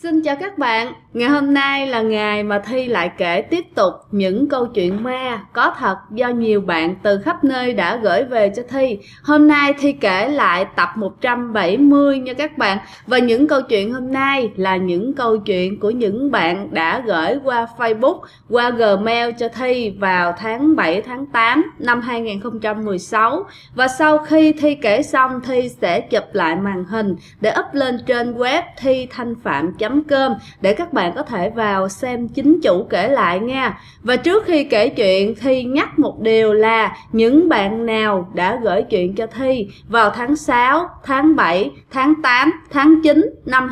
Xin chào các bạn, ngày hôm nay là ngày mà Thi lại kể tiếp tục những câu chuyện ma có thật do nhiều bạn từ khắp nơi đã gửi về cho Thi. Hôm nay Thi kể lại tập 170 nha các bạn. Và những câu chuyện hôm nay là những câu chuyện của những bạn đã gửi qua Facebook, qua Gmail cho Thi vào tháng 7, tháng 8 năm 2016. Và sau khi Thi kể xong, Thi sẽ chụp lại màn hình để up lên trên web thithanhpham.com để các bạn có thể vào xem chính chủ kể lại nha. Và trước khi kể chuyện, Thi nhắc một điều là những bạn nào đã gửi chuyện cho Thi vào tháng 6, tháng 7, tháng 8, tháng 9 năm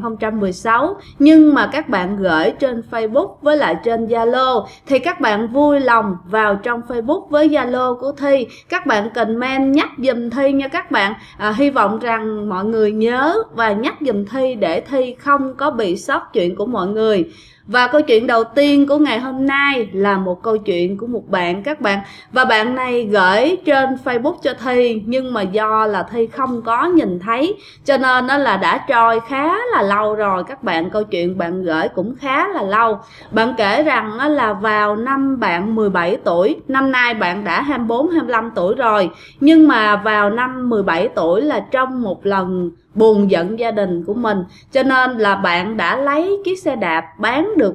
2016 nhưng mà các bạn gửi trên Facebook với lại trên Zalo thì các bạn vui lòng vào trong Facebook với Zalo của Thi, các bạn comment nhắc giùm Thi nha các bạn. Hy vọng rằng mọi người nhớ và nhắc giùm Thi để Thi không có bị sót chuyện của mọi người. Và câu chuyện đầu tiên của ngày hôm nay là một câu chuyện của một bạn các bạn. Và bạn này gửi trên Facebook cho Thi nhưng mà do là Thi không có nhìn thấy cho nên nó là đã trôi khá là lâu rồi các bạn. Câu chuyện bạn gửi cũng khá là lâu. Bạn kể rằng là vào năm bạn 17 tuổi, năm nay bạn đã 24, 25 tuổi rồi. Nhưng mà vào năm 17 tuổi là trong một lần buồn giận gia đình của mình cho nên là bạn đã lấy chiếc xe đạp bán được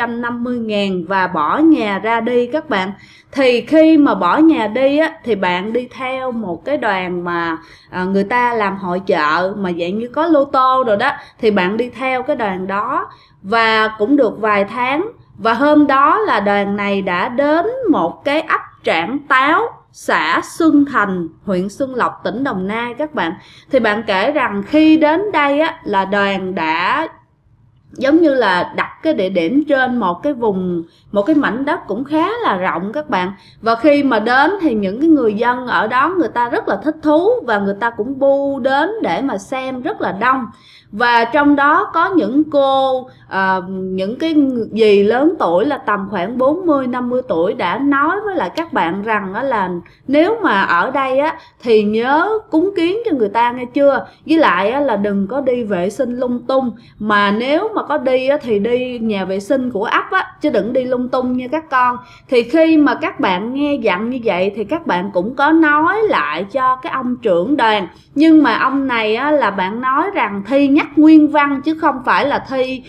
350.000 và bỏ nhà ra đi các bạn. Thì khi mà bỏ nhà đi á, thì bạn đi theo một cái đoàn mà người ta làm hội chợ mà dạng như có lô tô rồi đó. Thì bạn đi theo cái đoàn đó và cũng được vài tháng. Và hôm đó là đoàn này đã đến một cái ấp Trảng Táo, xã Xuân Thành, huyện Xuân Lộc, tỉnh Đồng Nai các bạn. Thì bạn kể rằng khi đến đây á, là đoàn đã giống như là đặt cái địa điểm trên một cái vùng, một cái mảnh đất cũng khá là rộng các bạn. Và khi mà đến thì những cái người dân ở đó người ta rất là thích thú và người ta cũng bu đến để mà xem rất là đông. Và trong đó có những cô, những cái dì lớn tuổi là tầm khoảng 40-50 tuổi đã nói với lại các bạn rằng là nếu mà ở đây á, thì nhớ cúng kiến cho người ta nghe chưa. Với lại á, là đừng có đi vệ sinh lung tung. Mà nếu mà có đi á, thì đi nhà vệ sinh của ấp á, chứ đừng đi lung tung nha các con. Thì khi mà các bạn nghe dặn như vậy thì các bạn cũng có nói lại cho cái ông trưởng đoàn. Nhưng mà ông này á, là bạn nói rằng Thi nhắc nguyên văn chứ không phải là Thi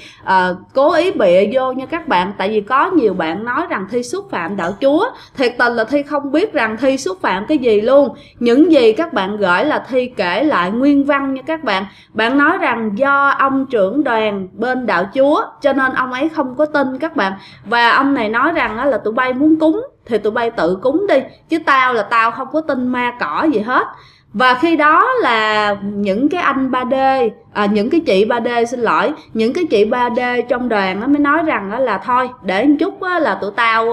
cố ý bịa vô nha các bạn. Tại vì có nhiều bạn nói rằng Thi xúc phạm đạo Chúa. Thiệt tình là Thi không biết rằng Thi xúc phạm cái gì luôn. Những gì các bạn gửi là Thi kể lại nguyên văn nha các bạn. Bạn nói rằng do ông trưởng đoàn bên đạo Chúa cho nên ông ấy không có tin các bạn. Và ông này nói rằng là tụi bay muốn cúng thì tụi bay tự cúng đi, chứ tao không có tin ma cỏ gì hết. Và khi đó là những cái anh 3D, những cái chị 3D xin lỗi, những cái chị 3D trong đoàn nó mới nói rằng là thôi để một chút là tụi tao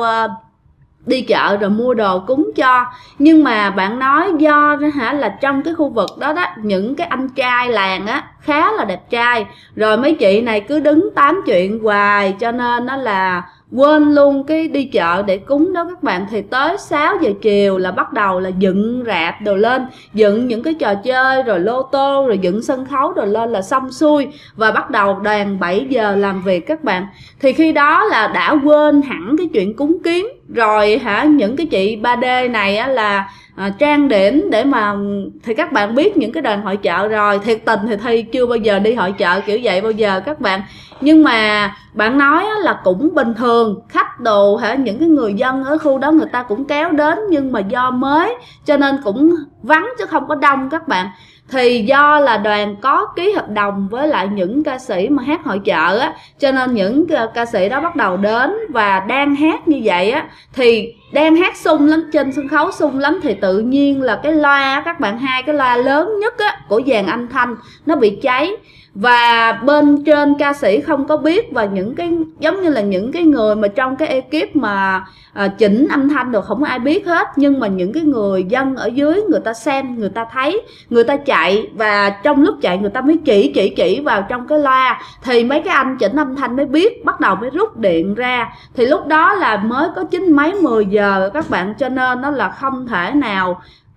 đi chợ rồi mua đồ cúng cho. Nhưng mà bạn nói do là trong cái khu vực đó những cái anh trai làng á khá là đẹp trai, rồi mấy chị này cứ đứng tám chuyện hoài cho nên nó là quên luôn cái đi chợ để cúng đó các bạn. Thì tới 6 giờ chiều là bắt đầu là dựng rạp đồ lên, dựng những cái trò chơi rồi lô tô rồi dựng sân khấu rồi lên là xong xuôi. Và bắt đầu đoàn 7 giờ làm việc các bạn. Thì khi đó là đã quên hẳn cái chuyện cúng kiến rồi những cái chị 3D này á là trang điểm để mà, thì các bạn biết những cái đoàn hội chợ rồi. Thiệt tình thì Thi chưa bao giờ đi hội chợ kiểu vậy bao giờ các bạn. Nhưng mà bạn nói là cũng bình thường, khách đồ những cái người dân ở khu đó người ta cũng kéo đến, nhưng mà do mới cho nên cũng vắng chứ không có đông các bạn. Thì do là đoàn có ký hợp đồng với lại những ca sĩ mà hát hội chợ á, cho nên những ca sĩ đó bắt đầu đến và đang hát như vậy á, thì đang hát sung lắm, trên sân khấu sung lắm. Thì tự nhiên là cái loa các bạn, hai cái loa lớn nhất á của dàn âm thanh nó bị cháy. Và bên trên ca sĩ không có biết, và những cái giống như là những cái người mà trong cái ekip mà chỉnh âm thanh rồi không ai biết hết. Nhưng mà những cái người dân ở dưới người ta xem, người ta thấy, người ta chạy, và trong lúc chạy người ta mới chỉ vào trong cái loa. Thì mấy cái anh chỉnh âm thanh mới biết, bắt đầu mới rút điện ra. Thì lúc đó là mới có 9 mấy 10 giờ các bạn, cho nên nó là không thể nào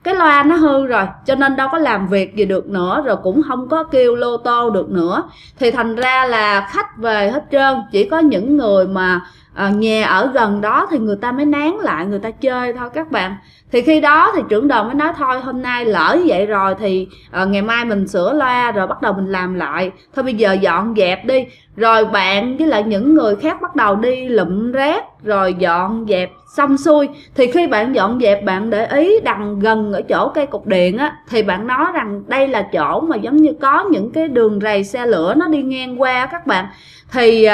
cái loa nó hư rồi, cho nên đâu có làm việc gì được nữa, rồi cũng không có kêu lô tô được nữa. Thì thành ra là khách về hết trơn, chỉ có những người mà nhà ở gần đó thì người ta mới nán lại, người ta chơi thôi các bạn. Thì khi đó thì trưởng đoàn mới nói thôi hôm nay lỡ như vậy rồi thì ngày mai mình sửa loa rồi bắt đầu mình làm lại, thôi bây giờ dọn dẹp đi. Rồi bạn với lại những người khác bắt đầu đi lụm rác rồi dọn dẹp xong xuôi. Thì khi bạn dọn dẹp, bạn để ý đằng gần ở chỗ cây cục điện á, thì bạn nói rằng đây là chỗ mà giống như có những cái đường rầy xe lửa nó đi ngang qua các bạn. Thì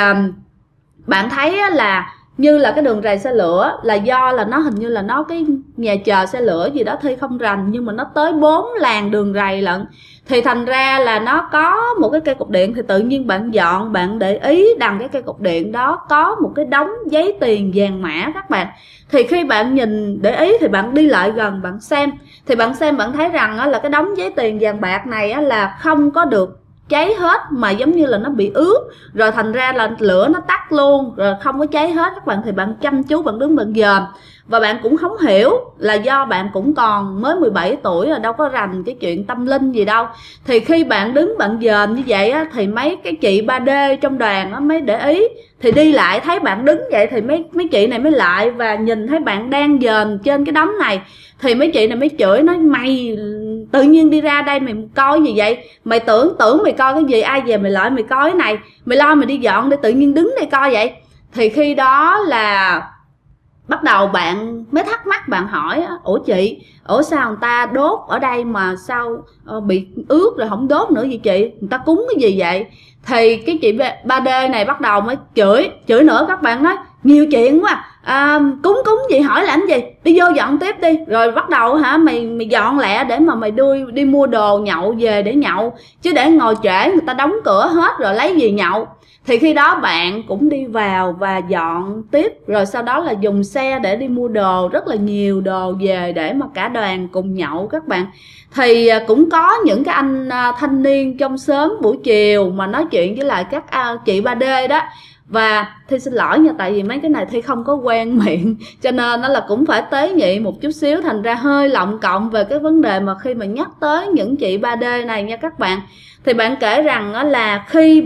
bạn thấy là như là cái đường rầy xe lửa là do là nó hình như là nó cái nhà chờ xe lửa gì đó Thi không rành, nhưng mà nó tới 4 làn đường rầy lận. Thì thành ra là nó có một cái cây cục điện, thì tự nhiên bạn dọn, bạn để ý đằng cái cây cục điện đó có một cái đống giấy tiền vàng mã các bạn. Thì khi bạn nhìn để ý thì bạn đi lại gần bạn xem, thì bạn xem bạn thấy rằng là cái đống giấy tiền vàng bạc này là không có được cháy hết, mà giống như là nó bị ướt rồi, thành ra là lửa nó tắt luôn rồi, không có cháy hết các bạn. Thì bạn chăm chú bạn đứng bạn dòm, và bạn cũng không hiểu là do bạn cũng còn mới 17 tuổi rồi, đâu có rành cái chuyện tâm linh gì đâu. Thì khi bạn đứng bạn dòm như vậy thì mấy cái chị 3D trong đoàn mới để ý, thì đi lại thấy bạn đứng vậy thì mấy chị này mới lại và nhìn thấy bạn đang dòm trên cái đống này. Thì mấy chị này mới chửi, nói mày tự nhiên đi ra đây mày coi gì vậy, mày tưởng mày coi cái gì, ai về mày lại mày coi cái này, mày lo mày đi dọn để tự nhiên đứng đây coi vậy. Thì khi đó là bắt đầu bạn mới thắc mắc, bạn hỏi ủa chị, sao người ta đốt ở đây mà sao bị ướt rồi không đốt nữa vậy chị, người ta cúng cái gì vậy? Thì cái chị 3D này bắt đầu mới chửi nữa các bạn, nói nhiều chuyện quá cúng gì hỏi làm gì, đi vô dọn tiếp đi. Rồi bắt đầu mày dọn lẹ để mà mày đi mua đồ nhậu về để nhậu, chứ để ngồi trễ người ta đóng cửa hết rồi lấy gì nhậu. Thì khi đó bạn cũng đi vào và dọn tiếp, rồi sau đó là dùng xe để đi mua đồ, rất là nhiều đồ về để mà cả đoàn cùng nhậu các bạn. Thì cũng có những cái anh thanh niên trong xóm buổi chiều mà nói chuyện với lại các chị 3D đó. Và Thi xin lỗi nha, tại vì mấy cái này Thi không có quen miệng, cho nên nó là cũng phải tế nhị một chút xíu, thành ra hơi lọng cộng về cái vấn đề mà khi mà nhắc tới những chị 3D này nha các bạn. Thì bạn kể rằng là khi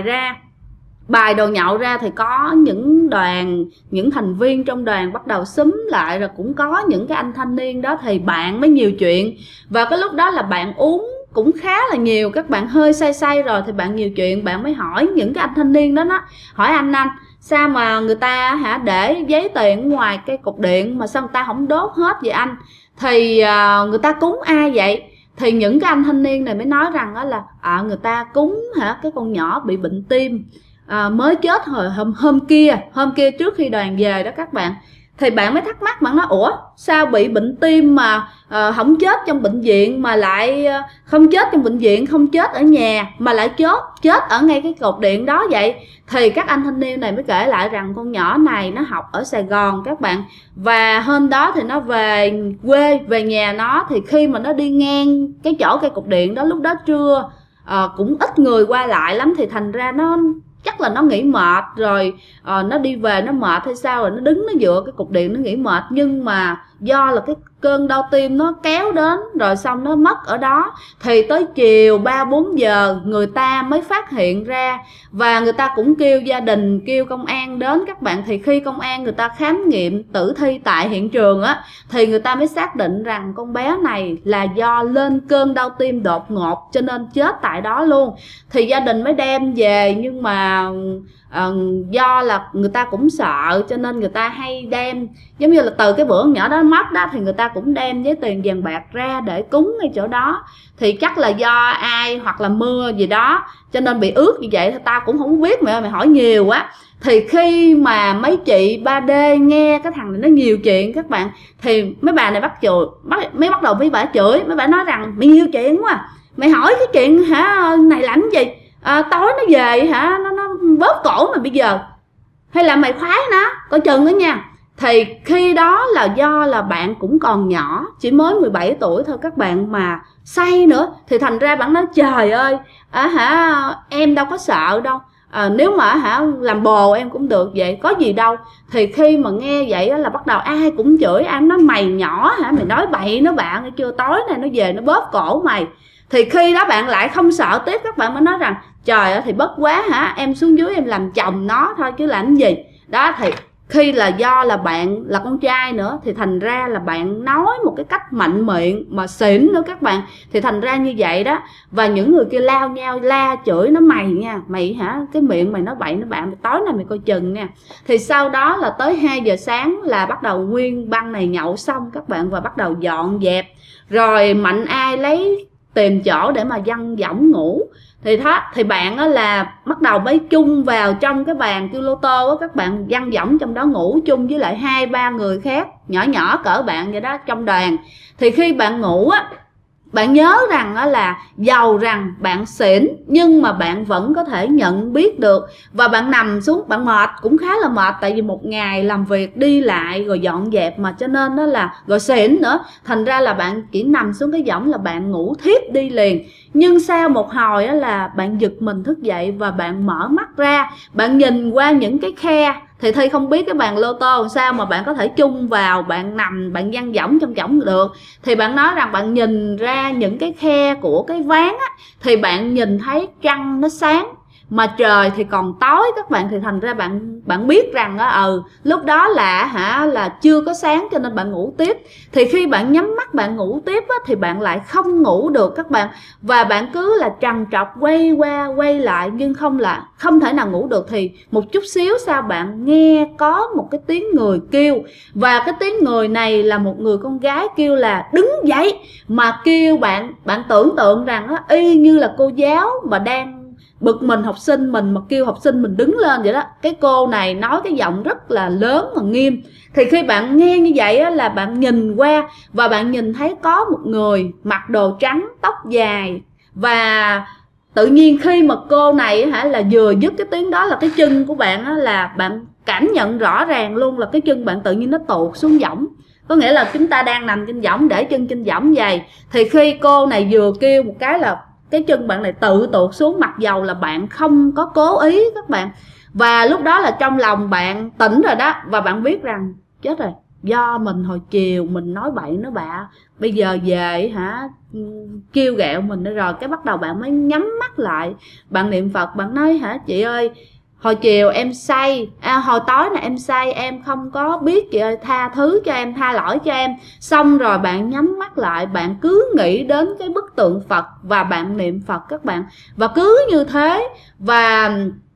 bài đồ nhậu ra thì có những thành viên trong đoàn bắt đầu xúm lại, rồi cũng có những cái anh thanh niên đó, thì bạn mới nhiều chuyện. Và cái lúc đó là bạn uống cũng khá là nhiều, các bạn hơi say rồi thì bạn nhiều chuyện, bạn mới hỏi những cái anh thanh niên đó, hỏi anh sao mà người ta để giấy tiền ngoài cái cục điện mà sao người ta không đốt hết vậy anh? Thì người ta cúng ai vậy? Thì những cái anh thanh niên này mới nói rằng là người ta cúng cái con nhỏ bị bệnh tim, mới chết hồi hôm kia trước khi đoàn về đó các bạn. Thì bạn mới thắc mắc, bạn nói ủa sao bị bệnh tim mà không chết trong bệnh viện, mà lại không chết trong bệnh viện, không chết ở nhà, mà lại chết ở ngay cái cột điện đó vậy? Thì các anh thanh niên này mới kể lại rằng con nhỏ này nó học ở Sài Gòn các bạn, và hôm đó thì nó về quê, về nhà nó, thì khi mà nó đi ngang cái chỗ cây cột điện đó, lúc đó trưa cũng ít người qua lại lắm, thì thành ra nó chắc là nó nghỉ mệt rồi, nó đi về nó mệt hay sao, rồi nó đứng nó dựa cái cục điện nó nghỉ mệt. Nhưng mà do là cái cơn đau tim nó kéo đến rồi xong nó mất ở đó, thì tới chiều 3-4 giờ người ta mới phát hiện ra, và người ta cũng kêu gia đình, kêu công an đến các bạn. Thì khi công an người ta khám nghiệm tử thi tại hiện trường thì người ta mới xác định rằng con bé này là do lên cơn đau tim đột ngột cho nên chết tại đó luôn. Thì gia đình mới đem về, nhưng mà do là người ta cũng sợ cho nên người ta hay đem, giống như là từ cái bữa nhỏ đó mất đó, thì người ta cũng đem giấy tiền vàng bạc ra để cúng ngay chỗ đó. Thì chắc là do ai hoặc là mưa gì đó cho nên bị ướt như vậy, thì tao cũng không biết, mày hỏi nhiều quá. Thì khi mà mấy chị 3D nghe cái thằng này nó nhiều chuyện các bạn, thì mấy bà này bắt đầu mấy bà chửi, mấy bà nói rằng mày nhiều chuyện quá, mày hỏi cái chuyện này làm gì, tối nó về nó bóp cổ mà bây giờ, hay là mày khoái nó coi chừng đó nha. Thì khi đó là do là bạn cũng còn nhỏ, chỉ mới 17 tuổi thôi các bạn, mà say nữa, thì thành ra bạn nói trời ơi em đâu có sợ đâu, nếu mà làm bồ em cũng được vậy, có gì đâu. Thì khi mà nghe vậy là bắt đầu ai cũng chửi, ai nói mày nhỏ mày nói bậy nó bạn, nghe chưa, tối nay nó về nó bóp cổ mày. Thì khi đó bạn lại không sợ tiếp, các bạn mới nói rằng trời ơi thì bất quá em xuống dưới em làm chồng nó thôi chứ làm gì. Đó, thì khi là do là bạn là con trai nữa thì thành ra là bạn nói một cái cách mạnh miệng mà xỉn nữa các bạn, thì thành ra như vậy đó. Và những người kia lao nhau la chửi nó mày nha, mày cái miệng mày nói bậy nó bạn, mày tối nay mày coi chừng nha. Thì sau đó là tới 2 giờ sáng là bắt đầu nguyên băng này nhậu xong các bạn, và bắt đầu dọn dẹp rồi mạnh ai lấy tìm chỗ để mà văng võng ngủ. Thì bạn là bắt đầu mới chung vào trong cái bàn kêu lô tô á, các bạn văng võng trong đó ngủ chung với lại 2-3 người khác nhỏ nhỏ cỡ bạn vậy đó trong đoàn. Thì khi bạn ngủ á, bạn nhớ rằng là dầu rằng bạn xỉn nhưng mà bạn vẫn có thể nhận biết được, và bạn nằm xuống, bạn mệt cũng khá là mệt, tại vì một ngày làm việc đi lại rồi dọn dẹp mà, cho nên đó là rồi xỉn nữa, thành ra là bạn chỉ nằm xuống cái võng là bạn ngủ thiếp đi liền. Nhưng sau một hồi là bạn giật mình thức dậy và bạn mở mắt ra, bạn nhìn qua những cái khe. Thì Thi không biết cái bàn lô tô làm sao mà bạn có thể chung vào, bạn nằm bạn văng võng trong võng được. Thì bạn nói rằng bạn nhìn ra những cái khe của cái ván á, thì bạn nhìn thấy trăng nó sáng mà trời thì còn tối các bạn. Thì thành ra bạn biết rằng lúc đó là chưa có sáng cho nên bạn ngủ tiếp. Thì khi bạn nhắm mắt bạn ngủ tiếp á, thì bạn lại không ngủ được các bạn, và bạn cứ là trằn trọc quay qua quay lại nhưng không thể nào ngủ được. Thì một chút xíu sau bạn nghe có một cái tiếng người kêu, và cái tiếng người này là một người con gái kêu là đứng dậy, mà kêu bạn tưởng tượng rằng y như là cô giáo mà đang bực mình học sinh mình mà kêu học sinh mình đứng lên vậy đó. Cái cô này nói cái giọng rất là lớn và nghiêm. Thì khi bạn nghe như vậy là bạn nhìn qua và bạn nhìn thấy có một người mặc đồ trắng, tóc dài, và tự nhiên khi mà cô này là vừa dứt cái tiếng đó là cái chân của bạn là bạn cảm nhận rõ ràng luôn là cái chân bạn tự nhiên nó tuột xuống võng. Có nghĩa là chúng ta đang nằm trên võng để chân trên võng vậy. Thì khi cô này vừa kêu một cái là cái chân bạn lại tự tuột xuống, mặc dầu là bạn không có cố ý các bạn. Và lúc đó là trong lòng bạn tỉnh rồi đó, và bạn biết rằng chết rồi, do mình hồi chiều mình nói bậy nói bạ, bây giờ về kêu ghẹo mình rồi. Cái bắt đầu bạn mới nhắm mắt lại, bạn niệm Phật, bạn nói chị ơi, hồi chiều em say, hồi tối này em say, em không có biết, chị ơi tha thứ cho em, tha lỗi cho em. Xong rồi bạn nhắm mắt lại, bạn cứ nghĩ đến cái bức tượng Phật và bạn niệm Phật các bạn. Và cứ như thế, và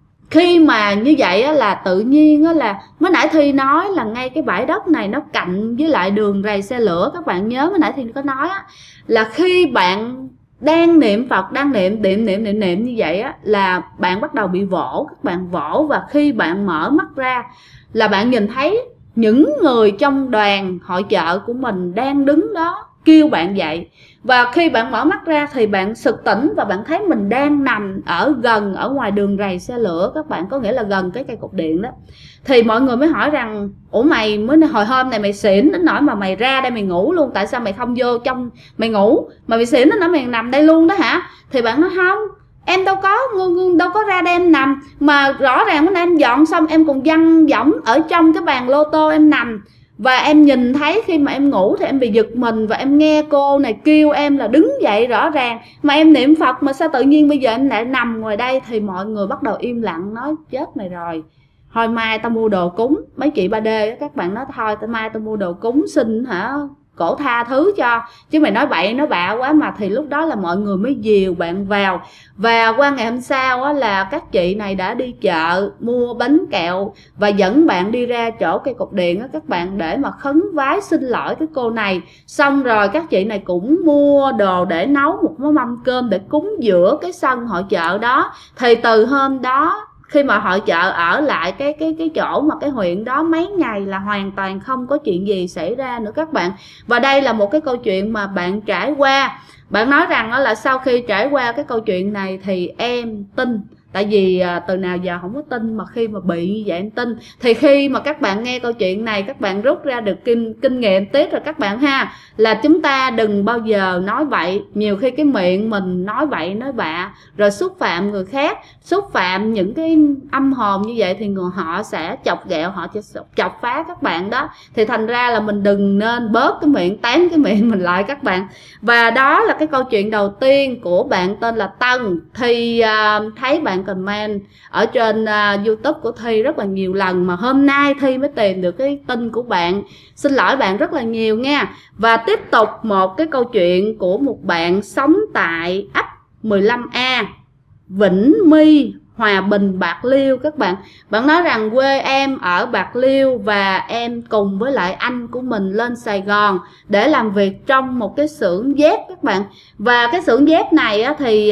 khi mà như vậy là tự nhiên là mới nãy Thi nói là ngay cái bãi đất này nó cạnh với lại đường rầy xe lửa. Các bạn nhớ mới nãy Thi có nói là khi bạn đang niệm Phật, đang niệm như vậy là bạn bắt đầu bị vỗ, các bạn vỗ. Và khi bạn mở mắt ra là bạn nhìn thấy những người trong đoàn hội chợ của mình đang đứng đó kêu bạn dậy. Và khi bạn mở mắt ra thì bạn sực tỉnh và bạn thấy mình đang nằm ở ngoài đường rầy xe lửa các bạn, có nghĩa là gần cái cây cột điện đó. Thì mọi người mới hỏi rằng ủa mày hồi hôm này mày xỉn đến nỗi mà mày ra đây mày ngủ luôn, tại sao mày không vô trong mày ngủ, mà mày xỉn đến nỗi mày nằm đây luôn đó hả? Thì bạn nói không, em đâu có ra đây em nằm, mà rõ ràng bữa nay em dọn xong em còn văng võng ở trong cái bàn lô tô em nằm. Và em nhìn thấy khi mà em ngủ thì em bị giật mình, và em nghe cô này kêu em là đứng dậy rõ ràng, mà em niệm Phật mà sao tự nhiên bây giờ em lại nằm ngoài đây. Thì mọi người bắt đầu im lặng nói chết mày rồi, thôi mai tao mua đồ cúng. Mấy chị 3D các bạn nói thôi mai tao mua đồ cúng xin cổ tha thứ cho, chứ mày nói bậy nói bạ quá mà. Thì lúc đó là mọi người mới dìu bạn vào. Và qua ngày hôm sau là các chị này đã đi chợ mua bánh kẹo và dẫn bạn đi ra chỗ cây cột điện các bạn, để mà khấn vái xin lỗi cái cô này. Xong rồi các chị này cũng mua đồ để nấu một mâm cơm để cúng giữa cái sân hội chợ đó. Thì từ hôm đó khi mà hội chợ ở lại cái chỗ mà cái huyện đó mấy ngày là hoàn toàn không có chuyện gì xảy ra nữa các bạn. Và đây là một cái câu chuyện mà bạn trải qua. Bạn nói rằng là sau khi trải qua cái câu chuyện này thì em tin Tại vì từ nào giờ không có tin, mà khi mà bị như vậy em tin. Thì khi mà các bạn nghe câu chuyện này, các bạn rút ra được kinh nghiệm tiếp rồi các bạn ha, là chúng ta đừng bao giờ nói bậy. Nhiều khi cái miệng mình nói bậy nói bạ rồi xúc phạm người khác, xúc phạm những cái âm hồn như vậy, thì họ sẽ chọc ghẹo, họ sẽ chọc phá các bạn đó. Thì thành ra là mình đừng nên bớt cái miệng, tán cái miệng mình lại các bạn. Và đó là cái câu chuyện đầu tiên của bạn tên là Tân. Thì thấy bạn comment ở trên YouTube của Thi rất là nhiều lần, mà hôm nay Thi mới tìm được cái tin của bạn. Xin lỗi bạn rất là nhiều nha. Và tiếp tục một cái câu chuyện của một bạn sống tại ấp 15A, Vĩnh My, Hòa Bình, Bạc Liêu các bạn. Bạn nói rằng quê em ở Bạc Liêu và em cùng với lại anh của mình lên Sài Gòn để làm việc trong một cái xưởng dép các bạn. Và cái xưởng dép này á, thì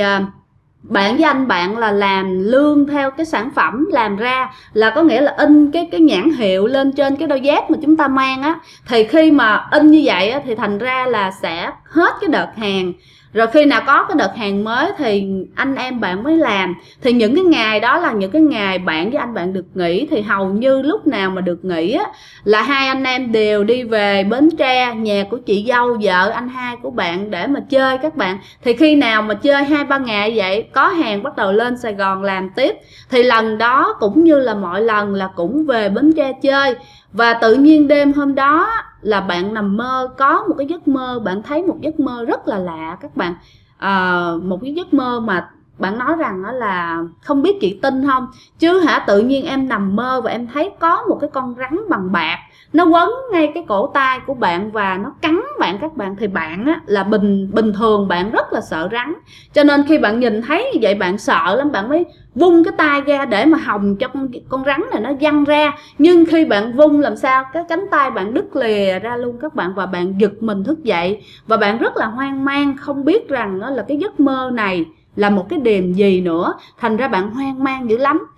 bạn với anh bạn là làm lương theo cái sản phẩm làm ra, là có nghĩa là in cái nhãn hiệu lên trên cái đôi dép mà chúng ta mang á. Thì khi mà in như vậy á, thì thành ra là sẽ hết cái đợt hàng, rồi khi nào có cái đợt hàng mới thì anh em bạn mới làm. Thì những cái ngày đó là những cái ngày bạn với anh bạn được nghỉ. Thì hầu như lúc nào mà được nghỉ á, là hai anh em đều đi về Bến Tre, nhà của chị dâu vợ anh hai của bạn để mà chơi các bạn. Thì khi nào mà chơi 2-3 ngày vậy, có hàng bắt đầu lên Sài Gòn làm tiếp. Thì lần đó cũng như là mọi lần là cũng về Bến Tre chơi. Và tự nhiên đêm hôm đó là bạn nằm mơ, có một cái giấc mơ, bạn thấy một giấc mơ rất là lạ các bạn. Một cái giấc mơ mà bạn nói rằng đó là không biết chị tin không, chứ tự nhiên em nằm mơ và em thấy có một cái con rắn bằng bạc nó quấn ngay cái cổ tay của bạn và nó cắn bạn các bạn. Thì bạn á, là bình thường bạn rất là sợ rắn, cho nên khi bạn nhìn thấy như vậy bạn sợ lắm, bạn mới vung cái tay ra để mà hòng cho con rắn này nó văng ra. Nhưng khi bạn vung làm sao cái cánh tay bạn đứt lìa ra luôn các bạn, và bạn giật mình thức dậy và bạn rất là hoang mang, không biết rằng là cái giấc mơ này là một cái điềm gì nữa. Thành ra bạn hoang mang dữ lắm.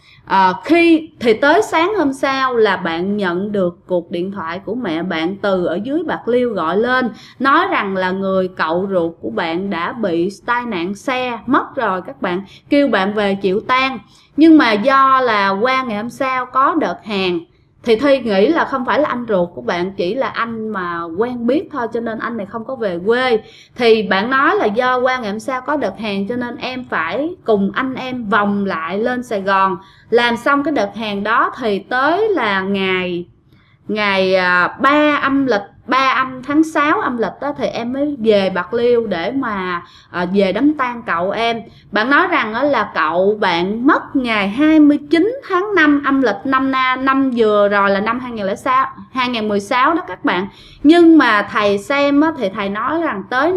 Khi thì tới sáng hôm sau là bạn nhận được cuộc điện thoại của mẹ bạn từ ở dưới Bạc Liêu gọi lên, nói rằng là người cậu ruột của bạn đã bị tai nạn xe mất rồi các bạn, kêu bạn về chịu tang. Nhưng mà do là qua ngày hôm sau có đợt hàng, thì Thi nghĩ là không phải là anh ruột của bạn, chỉ là anh mà quen biết thôi, cho nên anh này không có về quê. Thì bạn nói là do qua ngày hôm sau có đợt hàng cho nên em phải cùng anh em vòng lại lên Sài Gòn. Làm xong cái đợt hàng đó thì tới là ngày 3 âm lịch, 3 âm tháng 6 âm lịch đó, thì em mới về Bạc Liêu để mà về đám tang cậu em. Bạn nói rằng là cậu bạn mất ngày 29 tháng 5 âm lịch năm vừa rồi là năm 2016 đó các bạn. Nhưng mà thầy xem á, thì thầy nói rằng tới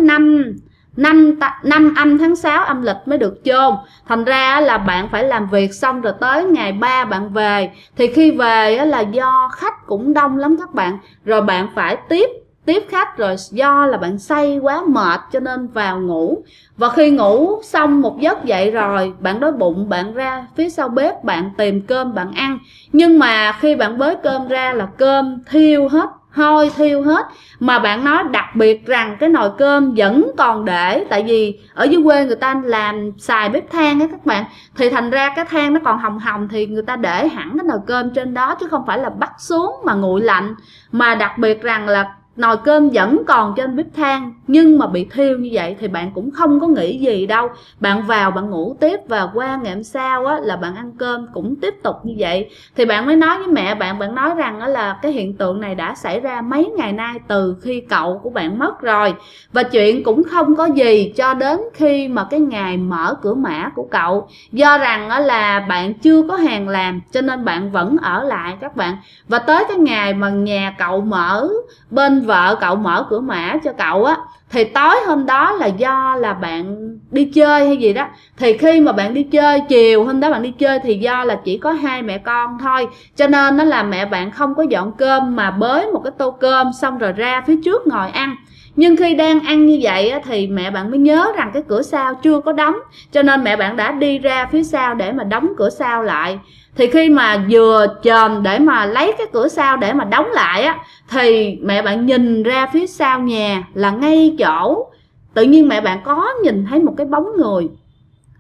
năm âm tháng 6 âm lịch mới được chôn. Thành ra là bạn phải làm việc xong rồi tới ngày 3 bạn về. Thì khi về là do khách cũng đông lắm các bạn, rồi bạn phải tiếp khách, rồi do là bạn say quá mệt cho nên vào ngủ. Và khi ngủ xong một giấc dậy rồi bạn đói bụng, bạn ra phía sau bếp bạn tìm cơm bạn ăn. Nhưng mà khi bạn bới cơm ra là cơm thiêu hết, hôi thiêu hết. Mà bạn nói đặc biệt rằng cái nồi cơm vẫn còn để, tại vì ở dưới quê người ta làm xài bếp than á các bạn, thì thành ra cái than nó còn hồng hồng thì người ta để hẳn cái nồi cơm trên đó, chứ không phải là bắt xuống mà nguội lạnh. Mà đặc biệt rằng là nồi cơm vẫn còn trên bếp than nhưng mà bị thiêu như vậy thì bạn cũng không có nghĩ gì đâu. Bạn vào bạn ngủ tiếp, và qua ngày hôm sau á, là bạn ăn cơm cũng tiếp tục như vậy. Thì bạn mới nói với mẹ bạn, bạn nói rằng á, là cái hiện tượng này đã xảy ra mấy ngày nay từ khi cậu của bạn mất rồi. Và chuyện cũng không có gì cho đến khi mà cái ngày mở cửa mã của cậu. Do rằng á, là bạn chưa có hàng làm cho nên bạn vẫn ở lại các bạn. Và tới cái ngày mà nhà cậu mở, bên vợ cậu mở cửa mã cho cậu á, thì tối hôm đó là do là bạn đi chơi hay gì đó. Thì khi mà bạn đi chơi, chiều hôm đó bạn đi chơi, thì do là chỉ có hai mẹ con thôi, cho nên nó là mẹ bạn không có dọn cơm mà bới một cái tô cơm xong rồi ra phía trước ngồi ăn. Nhưng khi đang ăn như vậy á, thì mẹ bạn mới nhớ rằng cái cửa sau chưa có đóng, cho nên mẹ bạn đã đi ra phía sau để mà đóng cửa sau lại. Thì khi mà vừa chồm để mà lấy cái cửa sau để mà đóng lại á, thì mẹ bạn nhìn ra phía sau nhà là ngay chỗ tự nhiên mẹ bạn có nhìn thấy một cái bóng người.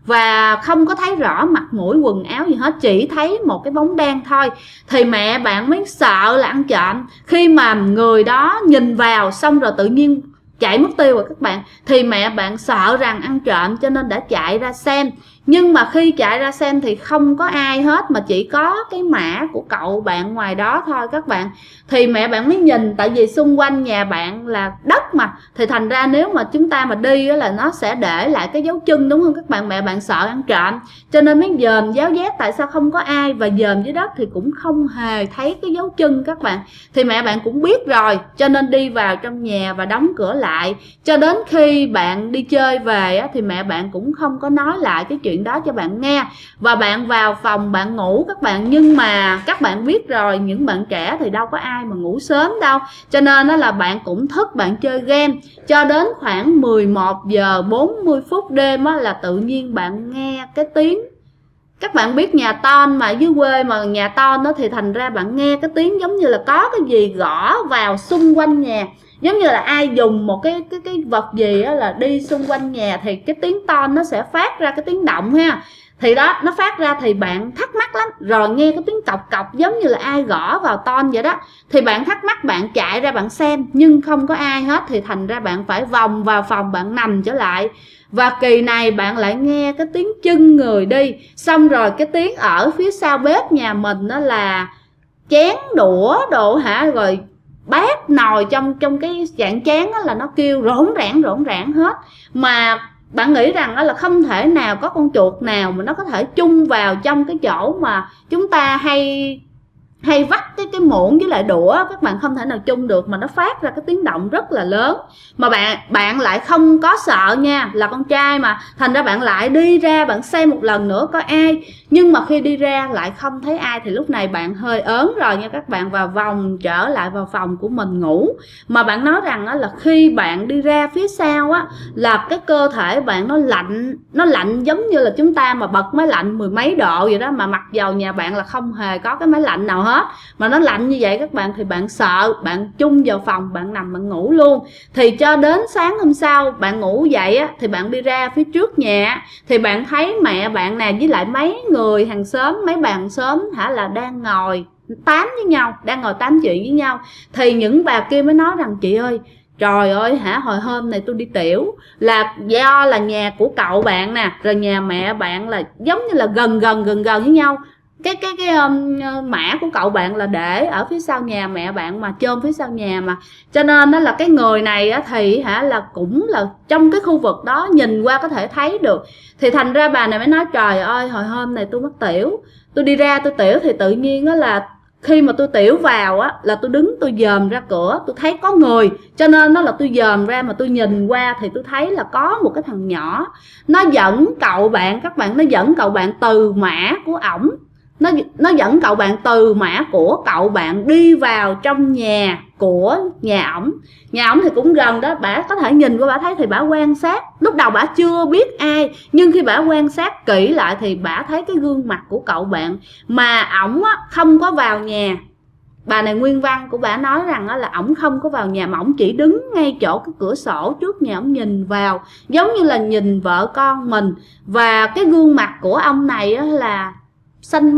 và không có thấy rõ mặt mũi quần áo gì hết, chỉ thấy một cái bóng đen thôi, thì mẹ bạn mới sợ là ăn trộm. Khi mà người đó nhìn vào xong rồi tự nhiên chạy mất tiêu rồi các bạn, thì mẹ bạn sợ rằng ăn trộm cho nên đã chạy ra xem. Nhưng mà khi chạy ra xem thì không có ai hết, mà chỉ có cái mã của cậu bạn ngoài đó thôi các bạn. Thì mẹ bạn mới nhìn, tại vì xung quanh nhà bạn là đất mà, thì thành ra nếu mà chúng ta mà đi là nó sẽ để lại cái dấu chân, đúng không các bạn? Mẹ bạn sợ ăn trộm cho nên mới dòm giáo giác tại sao không có ai, và dòm dưới đất thì cũng không hề thấy cái dấu chân các bạn. Thì mẹ bạn cũng biết rồi cho nên đi vào trong nhà và đóng cửa lại. Cho đến khi bạn đi chơi về thì mẹ bạn cũng không có nói lại cái chuyện đó cho bạn nghe, và bạn vào phòng bạn ngủ các bạn. Nhưng mà các bạn biết rồi, những bạn trẻ thì đâu có ai mà ngủ sớm đâu, cho nên đó là bạn cũng thức, bạn chơi game cho đến khoảng 11 giờ 40 phút đêm là tự nhiên bạn nghe cái tiếng. Các bạn biết nhà ton mà, dưới quê mà nhà ton đó, thì thành ra bạn nghe cái tiếng giống như là có cái gì gõ vào xung quanh nhà, giống như là ai dùng một cái vật gì đó là đi xung quanh nhà, thì cái tiếng ton nó sẽ phát ra cái tiếng động ha. Thì đó, nó phát ra thì bạn thắc mắc lắm, rồi nghe cái tiếng cọc cọc giống như là ai gõ vào ton vậy đó. Thì bạn thắc mắc, bạn chạy ra bạn xem nhưng không có ai hết, thì thành ra bạn phải vòng vào phòng bạn nằm trở lại. Và kỳ này bạn lại nghe cái tiếng chân người đi, xong rồi cái tiếng ở phía sau bếp nhà mình đó là chén đũa đồ hả, rồi bát nồi trong cái dạng chén đó là nó kêu rỗn rãng hết. Mà bạn nghĩ rằng đó là không thể nào có con chuột nào mà nó có thể chung vào trong cái chỗ mà chúng ta hay vắt cái muỗng với lại đũa, các bạn không thể nào chung được, mà nó phát ra cái tiếng động rất là lớn. Mà bạn lại không có sợ nha, là con trai mà, thành ra bạn lại đi ra bạn xem một lần nữa có ai. Nhưng mà khi đi ra lại không thấy ai, thì lúc này bạn hơi ớn rồi nha các bạn, và vòng trở lại vào phòng của mình ngủ. Mà bạn nói rằng là khi bạn đi ra phía sau là cái cơ thể bạn nó lạnh giống như là chúng ta mà bật máy lạnh 10 mấy độ vậy đó, mà mặc dầu nhà bạn là không hề có cái máy lạnh nào hết, mà nó lạnh như vậy các bạn. Thì bạn sợ, bạn chung vào phòng bạn nằm bạn ngủ luôn. Thì cho đến sáng hôm sau bạn ngủ dậy thì bạn đi ra phía trước nhà, thì bạn thấy mẹ bạn nè với lại mấy người hàng xóm, mấy bạn xóm là đang ngồi tám với nhau, đang ngồi tám chuyện với nhau. Thì những bà kia mới nói rằng: chị ơi, trời ơi hồi hôm này tôi đi tiểu, là do là nhà của cậu bạn nè, rồi nhà mẹ bạn là giống như là gần với nhau. Cái mã của cậu bạn là để ở phía sau nhà mẹ bạn, mà chôn phía sau nhà mà, cho nên đó là cái người này thì là cũng là trong cái khu vực đó, nhìn qua có thể thấy được. Thì thành ra bà này mới nói: trời ơi, hồi hôm này tôi mắc tiểu, tôi đi ra tôi tiểu, thì tự nhiên là khi mà tôi tiểu vào là tôi đứng tôi dòm ra cửa, tôi thấy có người, cho nên đó là tôi dòm ra, mà tôi nhìn qua thì tôi thấy là có một cái thằng nhỏ, nó dẫn cậu bạn, các bạn, nó dẫn cậu bạn từ mã của ổng, nó dẫn cậu bạn từ mã của cậu bạn đi vào trong nhà của nhà ổng. Nhà ổng thì cũng gần đó, bả có thể nhìn qua bả thấy, thì bả quan sát. Lúc đầu bả chưa biết ai, nhưng khi bả quan sát kỹ lại thì bả thấy cái gương mặt của cậu bạn, mà ổng không có vào nhà. Bà này nguyên văn của bả nói rằng là ổng không có vào nhà, mà ổng chỉ đứng ngay chỗ cái cửa sổ trước nhà, ổng nhìn vào giống như là nhìn vợ con mình. Và cái gương mặt của ông này là xanh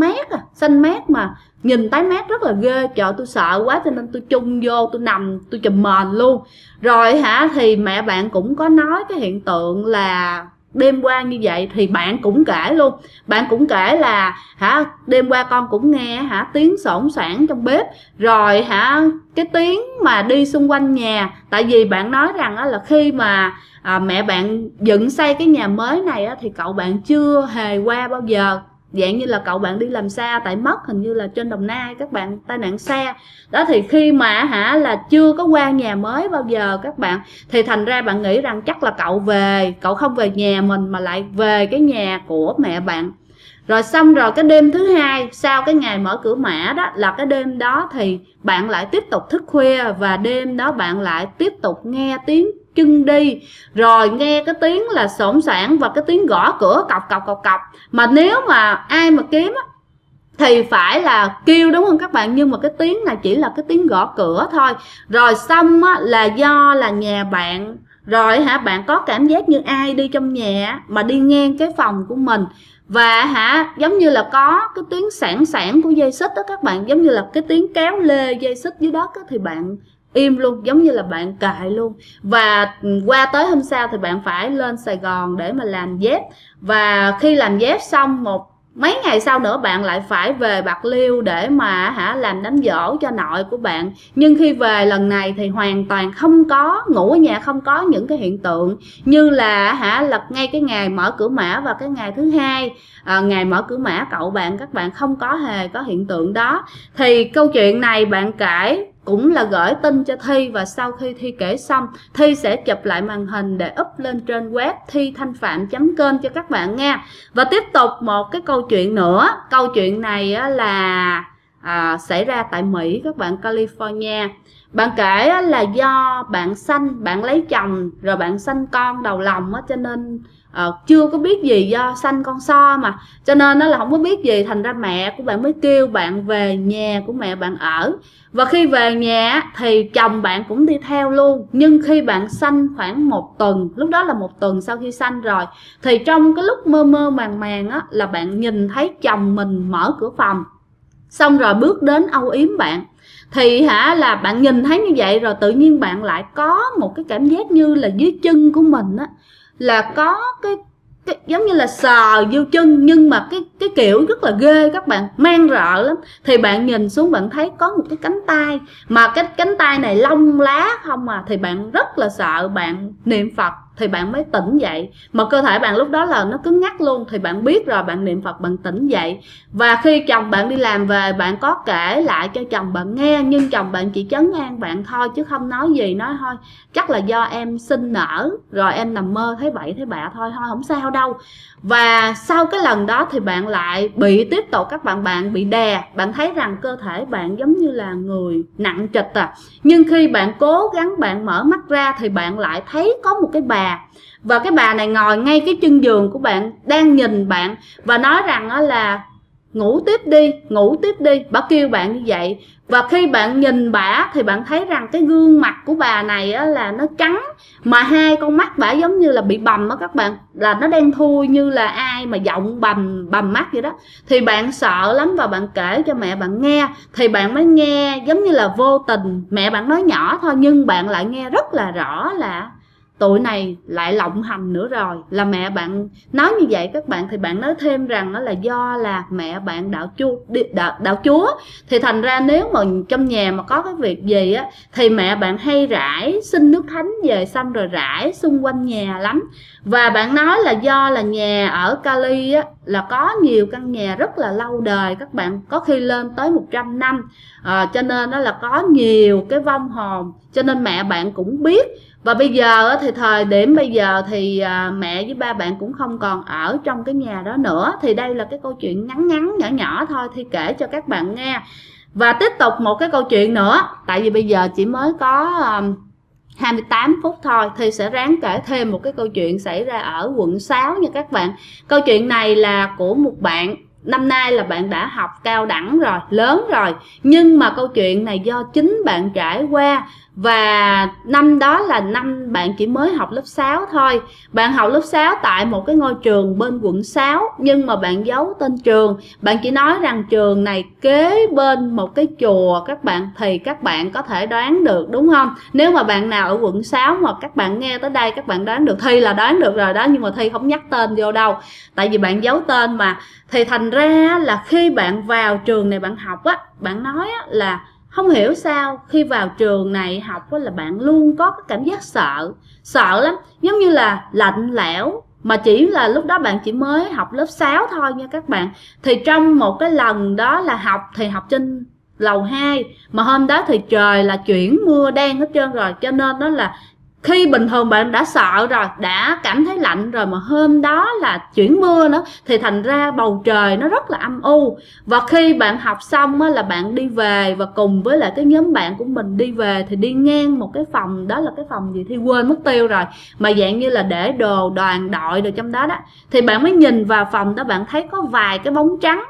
mét mà nhìn tái mét rất là ghê. Trời, tôi sợ quá cho nên tôi chung vô, tôi nằm tôi chùm mền luôn. Rồi thì mẹ bạn cũng có nói cái hiện tượng là đêm qua như vậy, thì bạn cũng kể luôn. Bạn cũng kể là đêm qua con cũng nghe tiếng xổn xảng trong bếp, rồi cái tiếng mà đi xung quanh nhà. Tại vì bạn nói rằng là khi mà mẹ bạn dựng xây cái nhà mới này thì cậu bạn chưa hề qua bao giờ. Dạng như là cậu bạn đi làm xa, tại mất hình như là trên Đồng Nai các bạn, tai nạn xe đó. Thì khi mà là chưa có qua nhà mới bao giờ các bạn, thì thành ra bạn nghĩ rằng chắc là cậu không về nhà mình mà lại về cái nhà của mẹ bạn. Rồi xong rồi cái đêm thứ hai sau cái ngày mở cửa mã đó, là cái đêm đó thì bạn lại tiếp tục thức khuya, và đêm đó bạn lại tiếp tục nghe tiếng chân đi, rồi nghe cái tiếng là xổn xảng và cái tiếng gõ cửa cọc. Mà nếu mà ai mà kiếm thì phải là kêu, đúng không các bạn? Nhưng mà cái tiếng này chỉ là cái tiếng gõ cửa thôi. Rồi xong là do là nhà bạn rồi bạn có cảm giác như ai đi trong nhà mà đi ngang cái phòng của mình, và giống như là có cái tiếng sản sản của dây xích đó các bạn, giống như là cái tiếng kéo lê dây xích dưới đất đó, thì bạn im luôn, giống như là bạn kệ luôn. Và qua tới hôm sau thì bạn phải lên Sài Gòn để mà làm dép, và khi làm dép xong mấy ngày sau nữa bạn lại phải về Bạc Liêu để mà làm đám giỗ cho nội của bạn. Nhưng khi về lần này thì hoàn toàn không có, ngủ ở nhà không có những cái hiện tượng như là lật ngay cái ngày mở cửa mã và cái ngày thứ hai, ngày mở cửa mã các bạn không có hề có hiện tượng đó. Thì câu chuyện này bạn kể cũng là gửi tin cho Thi, và sau khi Thi kể xong, Thi sẽ chụp lại màn hình để up lên trên web thithanhpham.com cho các bạn nha. Và tiếp tục một cái câu chuyện nữa. Câu chuyện này là xảy ra tại Mỹ các bạn, California. Bạn kể là do bạn lấy chồng rồi bạn sanh con đầu lòng cho nên chưa có biết gì, do sanh con so mà, cho nên nó là không có biết gì, thành ra mẹ của bạn mới kêu bạn về nhà của mẹ bạn ở. Và khi về nhà thì chồng bạn cũng đi theo luôn. Nhưng khi bạn sanh khoảng 1 tuần, lúc đó là 1 tuần sau khi sanh rồi, thì trong cái lúc mơ mơ màng màng là bạn nhìn thấy chồng mình mở cửa phòng, xong rồi bước đến âu yếm bạn. Thì là bạn nhìn thấy như vậy rồi tự nhiên bạn lại có một cái cảm giác như là dưới chân của mình là có cái giống như là sờ vô chân, nhưng mà cái kiểu rất là ghê các bạn, man rợ lắm. Thì bạn nhìn xuống bạn thấy có một cái cánh tay, mà cái cánh tay này lông lá không thì bạn rất là sợ. Bạn niệm Phật thì bạn mới tỉnh dậy, mà cơ thể bạn lúc đó là nó cứng ngắc luôn. Thì bạn biết rồi, bạn niệm Phật bạn tỉnh dậy. Và khi chồng bạn đi làm về, bạn có kể lại cho chồng bạn nghe, nhưng chồng bạn chỉ trấn an bạn thôi chứ không nói gì, nói thôi chắc là do em sinh nở rồi em nằm mơ thấy bậy thấy bạ thôi không sao đâu. Và sau cái lần đó thì bạn lại bị tiếp tục các bạn bị đè. Bạn thấy rằng cơ thể bạn giống như là người nặng trịch nhưng khi bạn cố gắng bạn mở mắt ra thì bạn lại thấy có một cái bà, và cái bà này ngồi ngay cái chân giường của bạn, đang nhìn bạn và nói rằng là ngủ tiếp đi, bà kêu bạn như vậy. Và khi bạn nhìn bả thì bạn thấy rằng cái gương mặt của bà này là nó trắng, mà hai con mắt bả giống như là bị bầm các bạn, là nó đen thui như là ai mà giọng bầm mắt vậy đó. Thì bạn sợ lắm và bạn kể cho mẹ bạn nghe, thì bạn mới nghe giống như là vô tình. Mẹ bạn nói nhỏ thôi nhưng bạn lại nghe rất là rõ là tụi này lại lộng hành nữa rồi, là mẹ bạn nói như vậy các bạn. Thì bạn nói thêm rằng đó là do là mẹ bạn đạo chúa, thì thành ra nếu mà trong nhà mà có cái việc gì thì mẹ bạn hay rải xin nước thánh về, xong rồi rải xung quanh nhà lắm. Và bạn nói là do là nhà ở Cali là có nhiều căn nhà rất là lâu đời các bạn, có khi lên tới 100 năm, cho nên đó là có nhiều cái vong hồn, cho nên mẹ bạn cũng biết. Và bây giờ thì thời điểm bây giờ thì mẹ với ba bạn cũng không còn ở trong cái nhà đó nữa. Thì đây là cái câu chuyện ngắn nhỏ thôi thì kể cho các bạn nghe. Và tiếp tục một cái câu chuyện nữa, tại vì bây giờ chỉ mới có 28 phút thôi, thì sẽ ráng kể thêm một cái câu chuyện xảy ra ở quận 6 nha các bạn. Câu chuyện này là của một bạn, năm nay là bạn đã học cao đẳng rồi, lớn rồi, nhưng mà câu chuyện này do chính bạn trải qua. Và năm đó là năm bạn chỉ mới học lớp 6 thôi. Bạn học lớp 6 tại một cái ngôi trường bên quận 6, nhưng mà bạn giấu tên trường. Bạn chỉ nói rằng trường này kế bên một cái chùa các bạn, thì các bạn có thể đoán được đúng không? Nếu mà bạn nào ở quận 6 mà các bạn nghe tới đây các bạn đoán được, Thi là đoán được rồi đó, nhưng mà Thi không nhắc tên vô đâu, tại vì bạn giấu tên mà. Thì thành ra là khi bạn vào trường này bạn học bạn nói là không hiểu sao khi vào trường này học là bạn luôn có cái cảm giác sợ lắm, giống như là lạnh lẽo. Mà chỉ là lúc đó bạn chỉ mới học lớp 6 thôi nha các bạn. Thì trong một cái lần đó là học thì học trên lầu 2, mà hôm đó thì trời là chuyển mưa đen hết trơn rồi, cho nên đó là khi bình thường bạn đã sợ rồi, đã cảm thấy lạnh rồi, mà hôm đó là chuyển mưa nữa, thì thành ra bầu trời nó rất là âm u. Và khi bạn học xong là bạn đi về, và cùng với lại cái nhóm bạn của mình đi về, thì đi ngang một cái phòng, đó là cái phòng gì thì quên mất tiêu rồi, mà dạng như là để đồ đoàn đội đồ trong đó đó. Thì bạn mới nhìn vào phòng đó, bạn thấy có vài cái bóng trắng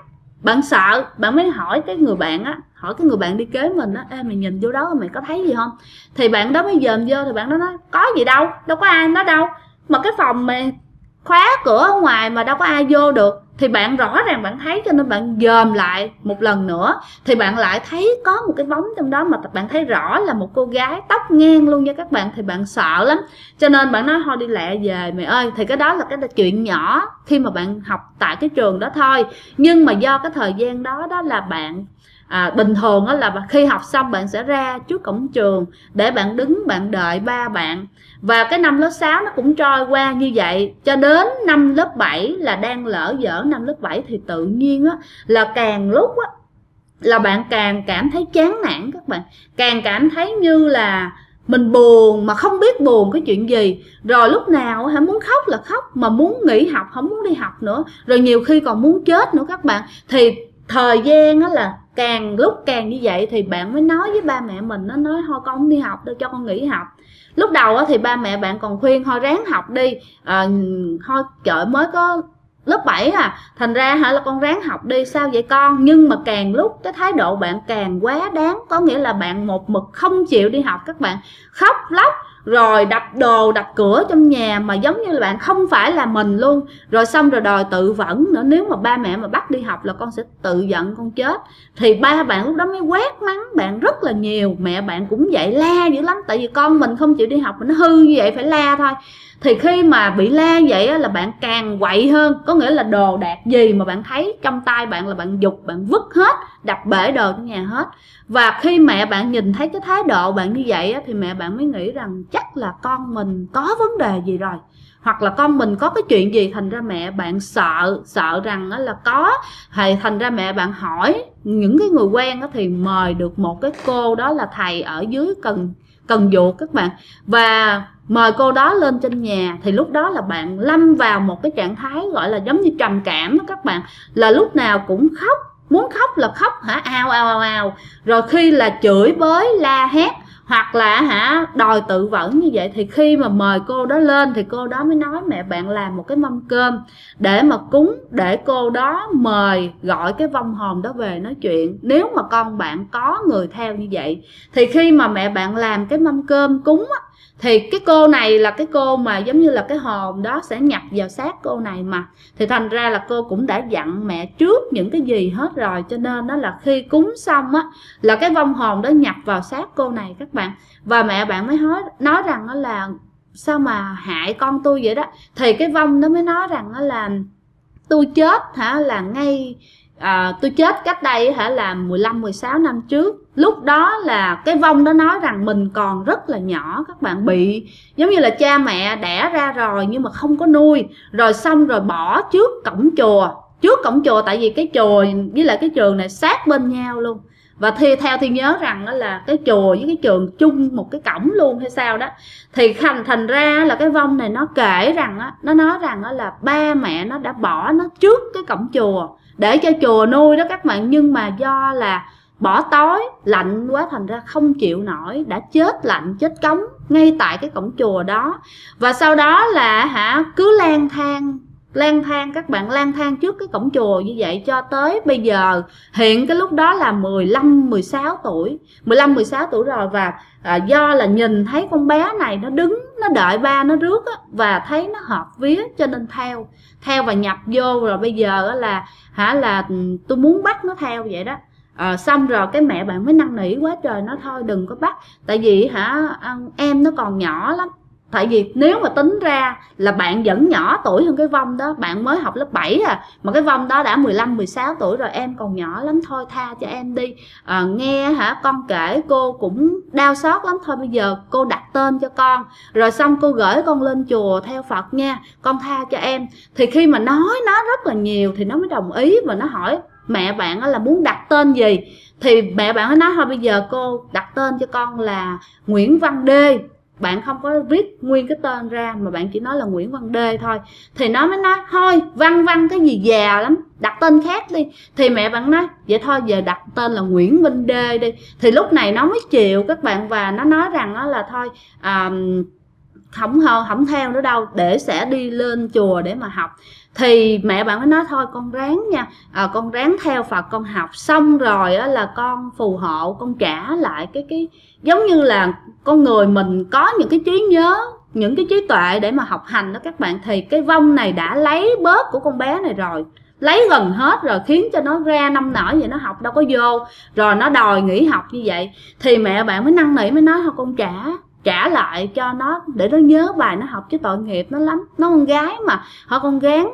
bạn sợ, bạn mới hỏi cái người bạn á, hỏi cái người bạn đi kế mình á: ê, mày nhìn vô đó mày có thấy gì không? Thì bạn đó mới dòm vô, thì bạn đó nói: có gì đâu, đâu có ai đó đâu, mà cái phòng mày khóa cửa ở ngoài mà đâu có ai vô được. Thì bạn rõ ràng bạn thấy, cho nên bạn dòm lại một lần nữa thì bạn lại thấy có một cái bóng trong đó, mà bạn thấy rõ là một cô gái tóc ngang luôn nha các bạn. Thì bạn sợ lắm, cho nên bạn nói thôi đi lẹ về mày ơi. Thì cái đó là cái chuyện nhỏ khi mà bạn học tại cái trường đó thôi, nhưng mà do cái thời gian đó đó là bạn bình thường đó là khi học xong bạn sẽ ra trước cổng trường để bạn đứng bạn đợi ba bạn. Và cái năm lớp 6 nó cũng trôi qua như vậy, cho đến năm lớp 7 là đang lỡ dở năm lớp 7 thì tự nhiên á là càng lúc á là bạn càng cảm thấy chán nản các bạn, càng cảm thấy như là mình buồn mà không biết buồn cái chuyện gì, rồi lúc nào muốn khóc là khóc, mà muốn nghỉ học không muốn đi học nữa, rồi nhiều khi còn muốn chết nữa các bạn. Thì thời gian á là càng lúc càng như vậy thì bạn mới nói với ba mẹ mình, nó nói thôi con không đi học đâu, cho con nghỉ học. Lúc đầu thì ba mẹ bạn còn khuyên thôi ráng học đi, thôi trời mới có lớp 7 thành ra là con ráng học đi, sao vậy con? Nhưng mà càng lúc cái thái độ bạn càng quá đáng, có nghĩa là bạn một mực không chịu đi học các bạn, khóc lóc rồi đập đồ đập cửa trong nhà, mà giống như là bạn không phải là mình luôn. Rồi xong rồi đòi tự vẫn nữa, nếu mà ba mẹ mà bắt đi học là con sẽ tự giận con chết. Thì ba bạn lúc đó mới quát mắng bạn rất là nhiều. Mẹ bạn cũng vậy, la dữ lắm, tại vì con mình không chịu đi học nó hư như vậy phải la thôi. Thì khi mà bị la vậy là bạn càng quậy hơn, có nghĩa là đồ đạc gì mà bạn thấy trong tay bạn là bạn giục, bạn vứt hết, đập bể đồ trong nhà hết. Và khi mẹ bạn nhìn thấy cái thái độ bạn như vậy thì mẹ bạn mới nghĩ rằng chắc là con mình có vấn đề gì rồi, hoặc là con mình có cái chuyện gì, thành ra mẹ bạn sợ rằng là có. Thì thành ra mẹ bạn hỏi những cái người quen thì mời được một cái cô đó là thầy ở dưới Cần Duộc các bạn, và mời cô đó lên trên nhà. Thì lúc đó là bạn lâm vào một cái trạng thái gọi là giống như trầm cảm đó các bạn, là lúc nào cũng khóc, muốn khóc là khóc ào. Rồi khi là chửi bới la hét, hoặc là đòi tự vẫn như vậy. Thì khi mà mời cô đó lên thì cô đó mới nói mẹ bạn làm một cái mâm cơm để mà cúng, để cô đó mời gọi cái vong hồn đó về nói chuyện, nếu mà con bạn có người theo như vậy. Thì khi mà mẹ bạn làm cái mâm cơm cúng thì cái cô này là cái cô mà giống như là cái hồn đó sẽ nhập vào xác cô này mà. Thì thành ra là cô cũng đã dặn mẹ trước những cái gì hết rồi, cho nên đó là khi cúng xong là cái vong hồn đó nhập vào xác cô này các bạn. Và mẹ bạn mới nói rằng là sao mà hại con tôi vậy đó. Thì cái vong đó mới nói rằng là tôi chết là ngay tôi chết cách đây là 15-16 năm trước. Lúc đó là cái vong đó nói rằng mình còn rất là nhỏ các bạn, bị giống như là cha mẹ đẻ ra rồi nhưng mà không có nuôi, rồi xong rồi bỏ trước cổng chùa, tại vì cái chùa với lại cái trường này sát bên nhau luôn. Và theo thì nhớ rằng là cái chùa với cái trường chung một cái cổng luôn hay sao đó. Thì thành ra là cái vong này nó kể rằng nó nói rằng là ba mẹ nó đã bỏ nó trước cái cổng chùa để cho chùa nuôi đó các bạn. Nhưng mà do là bỏ tối lạnh quá thành ra không chịu nổi, đã chết lạnh chết cống ngay tại cái cổng chùa đó. Và sau đó là cứ lang thang các bạn, lang thang trước cái cổng chùa như vậy cho tới bây giờ. Hiện cái lúc đó là 15-16 tuổi rồi. Và do là nhìn thấy con bé này nó đứng nó đợi ba nó rước và thấy nó hợp vía cho nên theo và nhập vô. Rồi bây giờ là tôi muốn bắt nó theo vậy đó. Xong rồi cái mẹ bạn mới năn nỉ quá trời, nói thôi đừng có bắt, tại vì em nó còn nhỏ lắm. Tại vì nếu mà tính ra là bạn vẫn nhỏ tuổi hơn cái vong đó, bạn mới học lớp 7 mà cái vong đó đã 15-16 tuổi rồi, em còn nhỏ lắm, thôi tha cho em đi. Nghe con kể cô cũng đau xót lắm, thôi bây giờ cô đặt tên cho con, rồi xong cô gửi con lên chùa theo Phật nha, con tha cho em. Thì khi mà nói nó rất là nhiều thì nó mới đồng ý, và nó hỏi mẹ bạn là muốn đặt tên gì. Thì mẹ bạn mới nói thôi bây giờ cô đặt tên cho con là Nguyễn Văn Đê. Bạn không có viết nguyên cái tên ra mà bạn chỉ nói là Nguyễn Văn Đê thôi. Thì nó mới nói thôi văn cái gì già lắm, đặt tên khác đi. Thì mẹ bạn nói vậy thôi giờ đặt tên là Nguyễn Minh Đê đi. Thì lúc này nó mới chịu các bạn, và nó nói rằng là thôi không theo nữa đâu, để sẽ đi lên chùa để mà học. Thì mẹ bạn mới nói thôi con ráng nha, con ráng theo Phật, con học xong rồi á, là con phù hộ, con trả lại cái giống như là con người mình có những cái trí nhớ, những cái trí tuệ để mà học hành đó các bạn. Thì cái vong này đã lấy bớt của con bé này rồi, lấy gần hết rồi, khiến cho nó ra năm nở vậy, nó học đâu có vô, rồi nó đòi nghỉ học như vậy. Thì mẹ bạn mới năn nỉ, mới nói thôi con trả lại cho nó để nó nhớ bài nó học, chứ tội nghiệp nó lắm, nó con gái mà. Con gán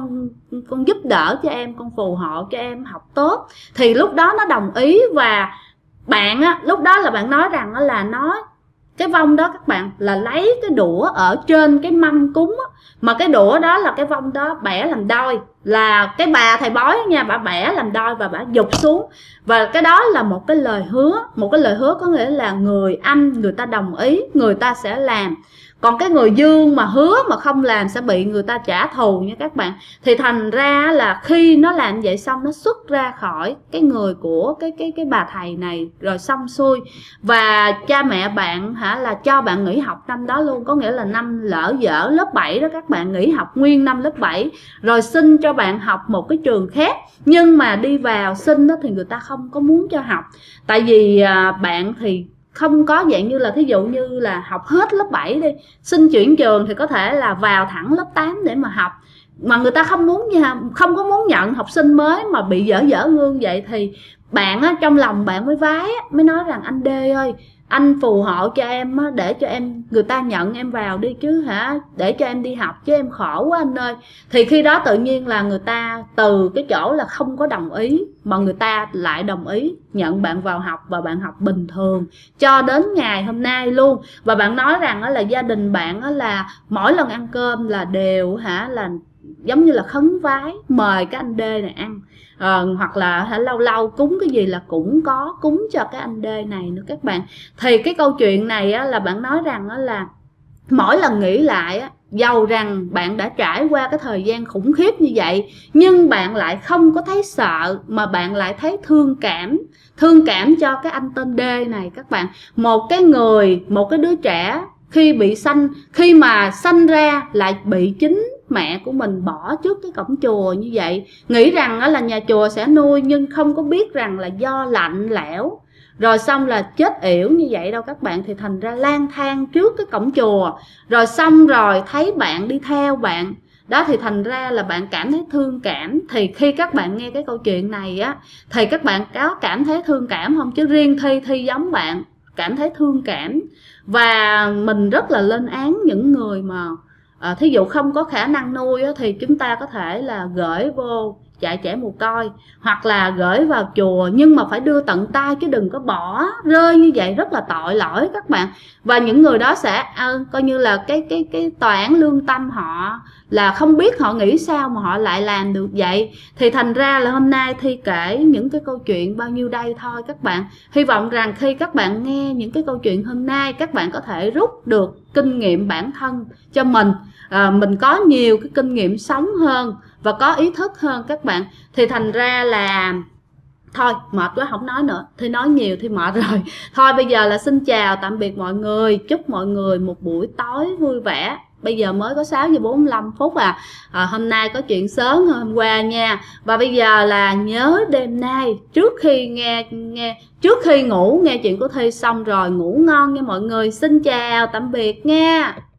con giúp đỡ cho em, con phù hộ cho em học tốt. Thì lúc đó nó đồng ý. Và bạn á, lúc đó là bạn nói rằng là nó, cái vong đó các bạn, là lấy cái đũa ở trên cái mâm cúng á, mà cái đũa đó là cái vong đó bẻ làm đôi, là cái bà thầy bói nha, bà bẻ làm đôi và bà giục xuống. Và cái đó là một cái lời hứa, có nghĩa là người âm người ta đồng ý, người ta sẽ làm. Còn cái người dương mà hứa mà không làm sẽ bị người ta trả thù nha các bạn. Thì thành ra là khi nó làm vậy xong, nó xuất ra khỏi cái người của cái bà thầy này rồi xong xuôi. Và cha mẹ bạn là cho bạn nghỉ học năm đó luôn, có nghĩa là năm lỡ dở lớp 7 đó các bạn, nghỉ học nguyên năm lớp 7, rồi xin cho bạn học một cái trường khác. Nhưng mà đi vào xin đó thì người ta không có muốn cho học, tại vì bạn thì không có dạng như là thí dụ như là học hết lớp 7 đi, xin chuyển trường thì có thể là vào thẳng lớp 8 để mà học. Mà người ta không có muốn nhận học sinh mới mà bị dở ngương vậy. Thì bạn á, trong lòng bạn mới vái á, mới nói rằng anh Đê ơi, anh phù hộ cho em á, để cho em, người ta nhận em vào đi chứ để cho em đi học chứ em khổ quá anh ơi. Thì khi đó tự nhiên là người ta từ cái chỗ là không có đồng ý mà người ta lại đồng ý nhận bạn vào học, và bạn học bình thường cho đến ngày hôm nay luôn. Và bạn nói rằng là gia đình bạn là mỗi lần ăn cơm là đều là giống như là khấn vái mời cái anh Đê này ăn. Hoặc là lâu lâu cúng cái gì là cũng có cúng cho cái anh Đê này nữa các bạn. Thì cái câu chuyện này là bạn nói rằng là mỗi lần nghĩ lại dầu rằng bạn đã trải qua cái thời gian khủng khiếp như vậy, nhưng bạn lại không có thấy sợ, mà bạn lại thấy thương cảm cho cái anh tên D này các bạn. Một cái đứa trẻ khi mà sanh ra lại bị chính mẹ của mình bỏ trước cái cổng chùa như vậy, nghĩ rằng là nhà chùa sẽ nuôi, nhưng không có biết rằng là do lạnh lẽo rồi xong là chết yểu như vậy đâu các bạn. Thì thành ra lang thang trước cái cổng chùa, rồi xong rồi thấy bạn đi theo bạn đó, thì thành ra là bạn cảm thấy thương cảm. Thì khi các bạn nghe cái câu chuyện này thì các bạn có cảm thấy thương cảm không? Chứ riêng Thi giống bạn, cảm thấy thương cảm. Và mình rất là lên án những người mà thí dụ không có khả năng nuôi thì chúng ta có thể là gửi vô trại trẻ mồ côi, hoặc là gửi vào chùa, nhưng mà phải đưa tận tay chứ đừng có bỏ rơi như vậy, rất là tội lỗi các bạn. Và những người đó sẽ coi như là cái tòa án lương tâm họ là không biết họ nghĩ sao mà họ lại làm được vậy. Thì thành ra là hôm nay Thi kể những cái câu chuyện bao nhiêu đây thôi các bạn. Hy vọng rằng khi các bạn nghe những cái câu chuyện hôm nay, các bạn có thể rút được kinh nghiệm bản thân cho mình. Mình có nhiều cái kinh nghiệm sống hơn và có ý thức hơn các bạn. Thì thành ra là thôi mệt quá không nói nữa, Thi nói nhiều thì mệt rồi. Thôi bây giờ là xin chào tạm biệt mọi người, chúc mọi người một buổi tối vui vẻ. Bây giờ mới có 6 giờ 45 phút hôm nay có chuyện sớm hơn hôm qua nha. Và bây giờ là nhớ đêm nay trước khi ngủ nghe chuyện của Thi xong rồi ngủ ngon nha mọi người. Xin chào tạm biệt nha.